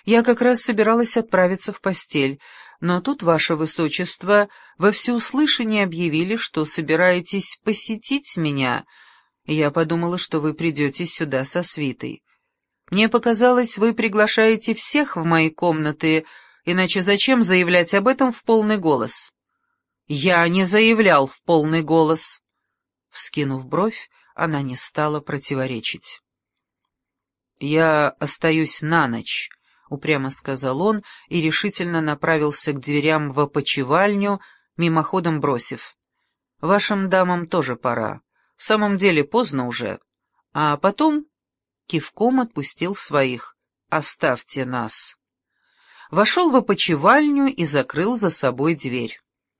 Я как раз собиралась отправиться в постель, но тут, ваше высочество, во всеуслышание объявили, что собираетесь посетить меня, и я подумала, что вы придете сюда со свитой. Мне показалось, вы приглашаете всех в мои комнаты, иначе зачем заявлять об этом в полный голос? Я не заявлял в полный голос. Вскинув бровь, она не стала противоречить. «Я остаюсь на ночь», — упрямо сказал он и решительно направился к дверям в опочивальню, мимоходом бросив: «Вашим дамам тоже пора. В самом деле поздно уже». А потом кивком отпустил своих: «Оставьте нас». Вошел в опочивальню и закрыл за собой дверь.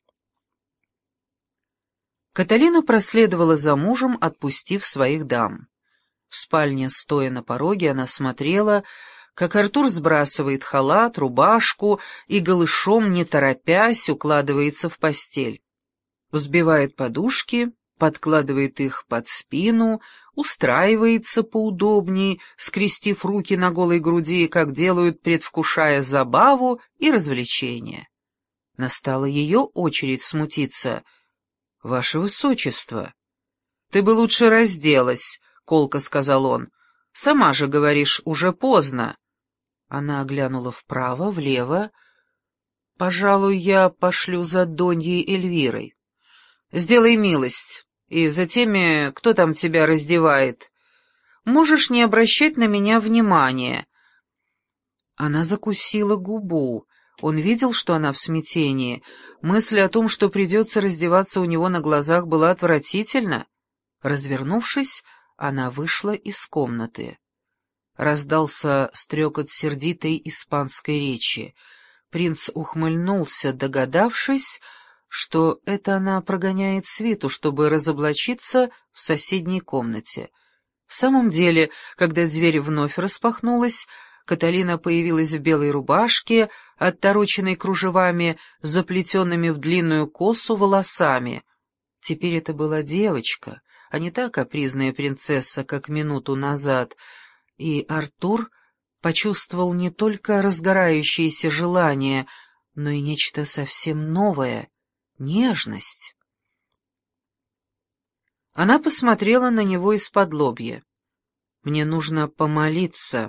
Каталина проследовала за мужем, отпустив своих дам. В спальне, стоя на пороге, она смотрела, как Артур сбрасывает халат, рубашку и голышом, не торопясь, укладывается в постель. Взбивает подушки, подкладывает их под спину, устраивается поудобней, скрестив руки на голой груди, как делают, предвкушая забаву и развлечение. Настала ее очередь смутиться. «Ваше высочество, ты бы лучше разделась», — колко сказал он. «Сама же говоришь, уже поздно». Она оглянула вправо, влево. «Пожалуй, я пошлю за Доньей Эльвирой. Сделай милость, и за теми, кто там тебя раздевает. Можешь не обращать на меня внимания». Она закусила губу. Он видел, что она в смятении. Мысль о том, что придется раздеваться у него на глазах, была отвратительна. Развернувшись, она вышла из комнаты. Раздался стрекот сердитой испанской речи. Принц ухмыльнулся, догадавшись, что это она прогоняет свиту, чтобы разоблачиться в соседней комнате. В самом деле, когда дверь вновь распахнулась, Каталина появилась в белой рубашке, оттороченной кружевами, заплетенными в длинную косу волосами. Теперь это была девочка, а не та капризная принцесса, как минуту назад, и Артур почувствовал не только разгорающееся желание, но и нечто совсем новое — нежность. Она посмотрела на него из-подлобья. «Мне нужно помолиться».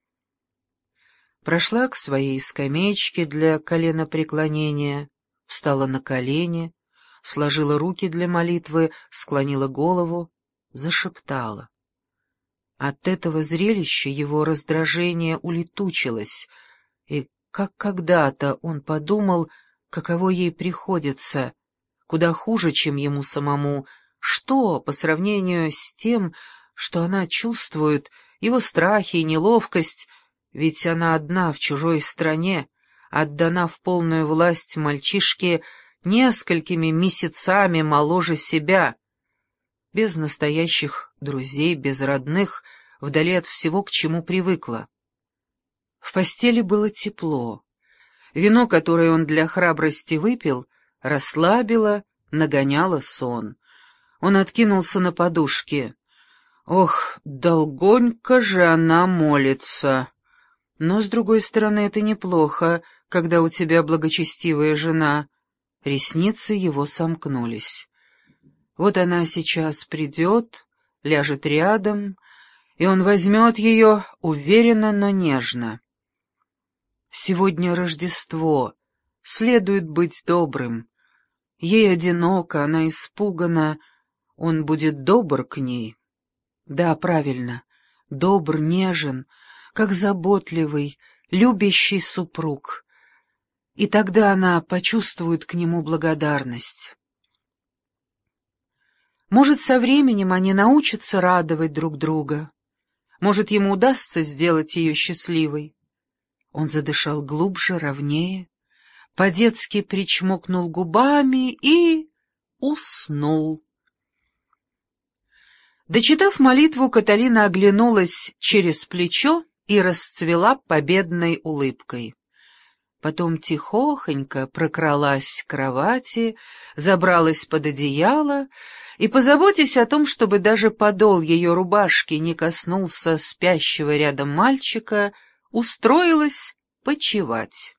Прошла к своей скамеечке для коленопреклонения, встала на колени, сложила руки для молитвы, склонила голову, зашептала. От этого зрелища его раздражение улетучилось, и как когда-то он подумал, каково ей приходится, куда хуже, чем ему самому, что, по сравнению с тем, что она чувствует, его страхи и неловкость, ведь она одна в чужой стране, отдана в полную власть мальчишке несколькими месяцами моложе себя, без настоящих друзей, без родных, вдали от всего, к чему привыкла. В постели было тепло. Вино, которое он для храбрости выпил, расслабило, нагоняло сон. Он откинулся на подушке. Ох, долгонько же она молится. Но, с другой стороны, это неплохо, когда у тебя благочестивая жена. Ресницы его сомкнулись. Вот она сейчас придет, ляжет рядом, и он возьмет ее уверенно, но нежно. Сегодня Рождество, следует быть добрым. Ей одиноко, она испугана, он будет добр к ней. Да, правильно, добр, нежен, как заботливый, любящий супруг. И тогда она почувствует к нему благодарность. Может, со временем они научатся радовать друг друга. Может, ему удастся сделать ее счастливой. Он задышал глубже, ровнее, по-детски причмокнул губами и уснул. Дочитав молитву, Каталина оглянулась через плечо и расцвела победной улыбкой. Потом тихохонько прокралась к кровати, забралась под одеяло и, позаботясь о том, чтобы даже подол ее рубашки не коснулся спящего рядом мальчика, устроилась почивать.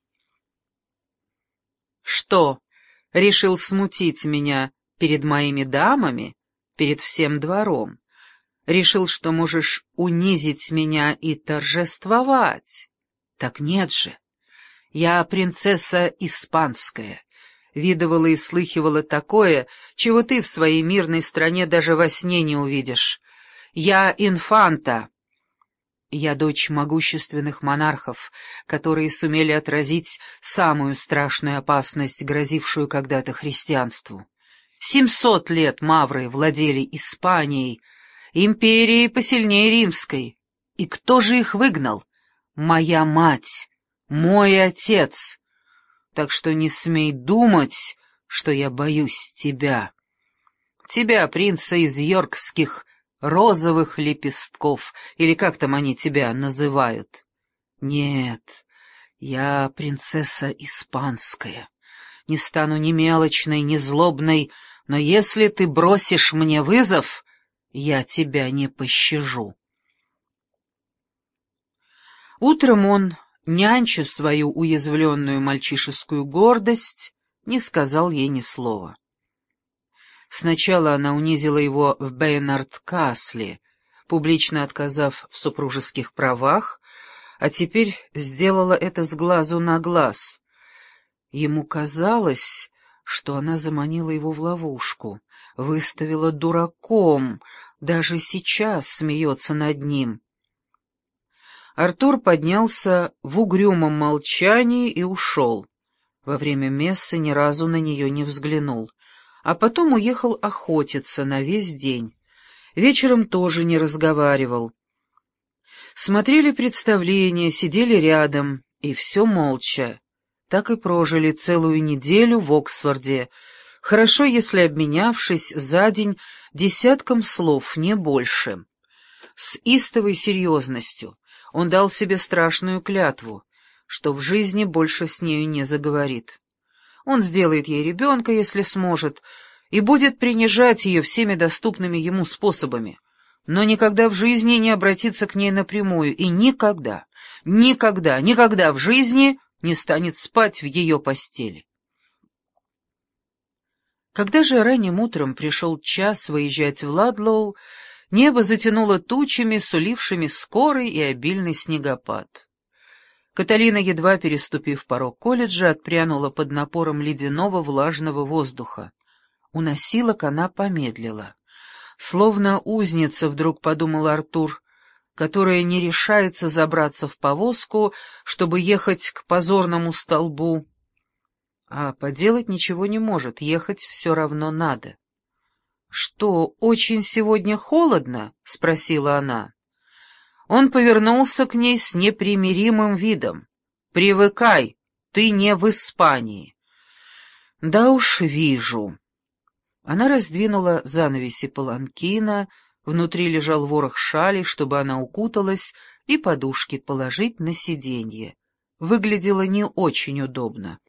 Что, решил смутить меня перед моими дамами, перед всем двором? Решил, что можешь унизить меня и торжествовать? Так нет же. Я принцесса испанская, видывала и слыхивала такое, чего ты в своей мирной стране даже во сне не увидишь. Я инфанта. Я дочь могущественных монархов, которые сумели отразить самую страшную опасность, грозившую когда-то христианству. 700 лет мавры владели Испанией, империей посильнее римской. И кто же их выгнал? Моя мать, мой отец. Так что не смей думать, что я боюсь тебя. Тебя, принца из йоркских розовых лепестков, или как там они тебя называют. Нет, я принцесса испанская. Не стану ни мелочной, ни злобной, но если ты бросишь мне вызов, я тебя не пощажу. Утром он, нянча свою уязвленную мальчишескую гордость, не сказал ей ни слова. Сначала она унизила его в Бейнард-Касле, публично отказав в супружеских правах, а теперь сделала это с глазу на глаз. Ему казалось, что она заманила его в ловушку, выставила дураком, даже сейчас смеется над ним. Артур поднялся в угрюмом молчании и ушел. Во время мессы ни разу на нее не взглянул, а потом уехал охотиться на весь день. Вечером тоже не разговаривал. Смотрели представления, сидели рядом, и все молча. Так и прожили целую неделю в Оксфорде, хорошо, если обменявшись за день десятком слов, не больше. С истовой серьезностью он дал себе страшную клятву, что в жизни больше с нею не заговорит. Он сделает ей ребенка, если сможет, и будет принижать ее всеми доступными ему способами, но никогда в жизни не обратится к ней напрямую и никогда, никогда, никогда в жизни не станет спать в ее постели. Когда же ранним утром пришел час выезжать в Ладлоу, небо затянуло тучами, сулившими скорый и обильный снегопад. Каталина, едва переступив порог колледжа, отпрянула под напором ледяного влажного воздуха. У носилок она помедлила. Словно узница, вдруг подумал Артур, которая не решается забраться в повозку, чтобы ехать к позорному столбу. А поделать ничего не может, ехать все равно надо. «Что, очень сегодня холодно?» — спросила она. Он повернулся к ней с непримиримым видом. «Привыкай, ты не в Испании». «Да уж вижу». Она раздвинула занавеси паланкина, внутри лежал ворох шали, чтобы она укуталась, и подушки положить на сиденье. Выглядело не очень удобно.